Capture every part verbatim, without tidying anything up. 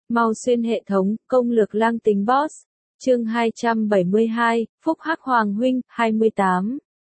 Mau xuyên hệ thống, công lược lang tính boss. Chương hai trăm bảy mươi hai, Phúc Hắc Hoàng huynh, hai mươi tám.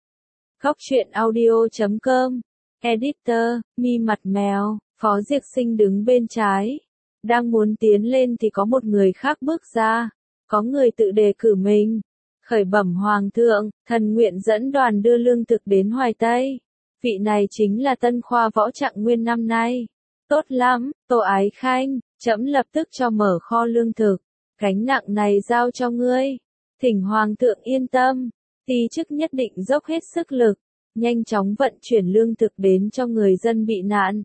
Góc truyện audio chấm com. Editor, mi mặt mèo, Phó Diệc Sinh đứng bên trái. Đang muốn tiến lên thì có một người khác bước ra. Có người tự đề cử mình. Khởi bẩm Hoàng thượng, thần nguyện dẫn đoàn đưa lương thực đến Hoài Tây. Vị này chính là tân khoa võ trạng nguyên năm nay. Tốt lắm, Tô Ái Khanh, trẫm lập tức cho mở kho lương thực. Gánh nặng này giao cho ngươi. Thỉnh Hoàng thượng yên tâm. Ty chức nhất định dốc hết sức lực, nhanh chóng vận chuyển lương thực đến cho người dân bị nạn.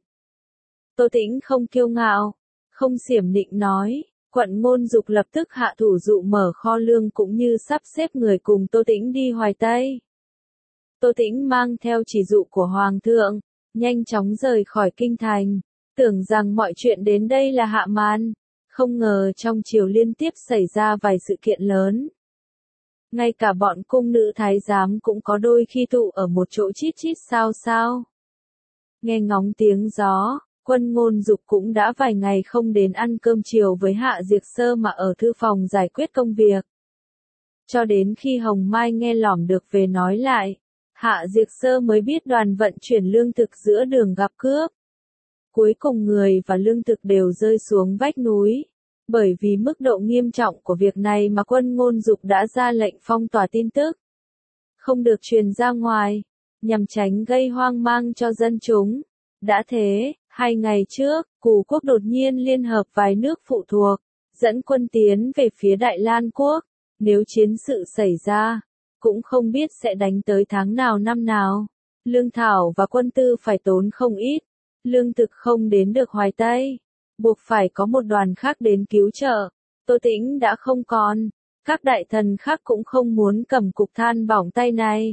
Tô Tĩnh không kiêu ngạo, không xiểm nịnh nói. Quận Ngôn Dục lập tức hạ thủ dụ mở kho lương cũng như sắp xếp người cùng Tô Tĩnh đi Hoài Tây. Tô Tĩnh mang theo chỉ dụ của Hoàng thượng, nhanh chóng rời khỏi kinh thành, tưởng rằng mọi chuyện đến đây là hạ màn, không ngờ trong triều liên tiếp xảy ra vài sự kiện lớn. Ngay cả bọn cung nữ thái giám cũng có đôi khi tụ ở một chỗ chít chít sao sao. Nghe ngóng tiếng gió, Quân Ngôn Dục cũng đã vài ngày không đến ăn cơm chiều với Hạ Diệc Sơ mà ở thư phòng giải quyết công việc. Cho đến khi Hồng Mai nghe lỏm được về nói lại, Hạ Diệc Sơ mới biết đoàn vận chuyển lương thực giữa đường gặp cướp. Cuối cùng người và lương thực đều rơi xuống vách núi. Bởi vì mức độ nghiêm trọng của việc này mà Quân Ngôn Dục đã ra lệnh phong tỏa tin tức. Không được truyền ra ngoài, nhằm tránh gây hoang mang cho dân chúng. Đã thế, hai ngày trước, Cù quốc đột nhiên liên hợp vài nước phụ thuộc, dẫn quân tiến về phía Đại Lan quốc. Nếu chiến sự xảy ra, cũng không biết sẽ đánh tới tháng nào năm nào. Lương thảo và quân tư phải tốn không ít. Lương thực không đến được Hoài Tây, buộc phải có một đoàn khác đến cứu trợ. Tô Tĩnh đã không còn, các đại thần khác cũng không muốn cầm cục than bỏng tay này.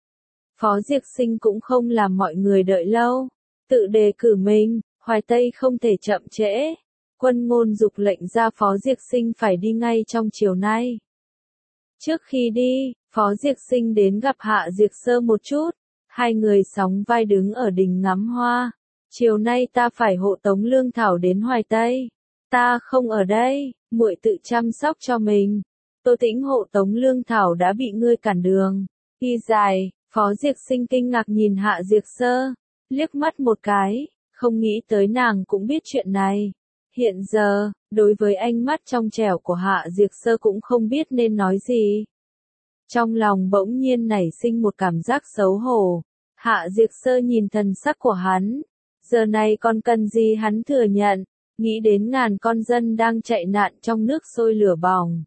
Phó Diệc Sinh cũng không làm mọi người đợi lâu, tự đề cử mình. Hoài Tây không thể chậm trễ. Quân Ngôn Dục lệnh ra Phó Diệc Sinh phải đi ngay trong chiều nay. Trước khi đi, Phó Diệc Sinh đến gặp Hạ Diệc Sơ một chút. Hai người sóng vai đứng ở đình ngắm hoa. Chiều nay ta phải hộ tống lương thảo đến Hoài Tây. Ta không ở đây, muội tự chăm sóc cho mình. Tô Tĩnh hộ tống lương thảo đã bị ngươi cản đường. Y dài, Phó Diệc Sinh kinh ngạc nhìn Hạ Diệc Sơ, liếc mắt một cái, không nghĩ tới nàng cũng biết chuyện này. Hiện giờ, đối với ánh mắt trong trẻo của Hạ Diệc Sơ cũng không biết nên nói gì. Trong lòng bỗng nhiên nảy sinh một cảm giác xấu hổ. Hạ Diệc Sơ nhìn thần sắc của hắn. Giờ này còn cần gì hắn thừa nhận, nghĩ đến ngàn con dân đang chạy nạn trong nước sôi lửa bỏng.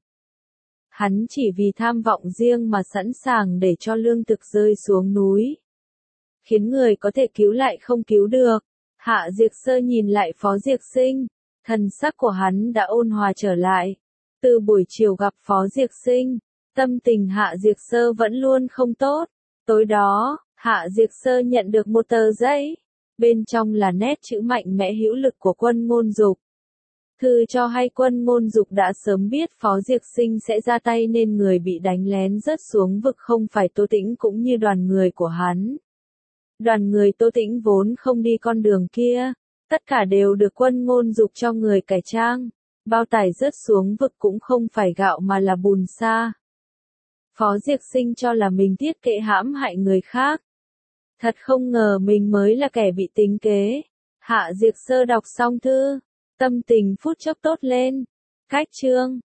Hắn chỉ vì tham vọng riêng mà sẵn sàng để cho lương thực rơi xuống núi. Khiến người có thể cứu lại không cứu được. Hạ Diệc Sơ nhìn lại Phó Diệc Sinh, thần sắc của hắn đã ôn hòa trở lại. Từ buổi chiều gặp Phó Diệc Sinh, tâm tình Hạ Diệc Sơ vẫn luôn không tốt. Tối đó, Hạ Diệc Sơ nhận được một tờ giấy. Bên trong là nét chữ mạnh mẽ hữu lực của Quân Ngôn Dục. Thư cho hay Quân Ngôn Dục đã sớm biết Phó Diệc Sinh sẽ ra tay nên người bị đánh lén rớt xuống vực không phải Tô Tĩnh cũng như đoàn người của hắn. Đoàn người Tô Tĩnh vốn không đi con đường kia, tất cả đều được Quân Ngôn Dục cho người cải trang. Bao tải rớt xuống vực cũng không phải gạo mà là bùn sa. Phó Diệc Sinh cho là mình thiết kế hãm hại người khác. Thật không ngờ mình mới là kẻ bị tính kế. Hạ Diệc Sơ đọc xong thư, tâm tình phút chốc tốt lên. Cách chương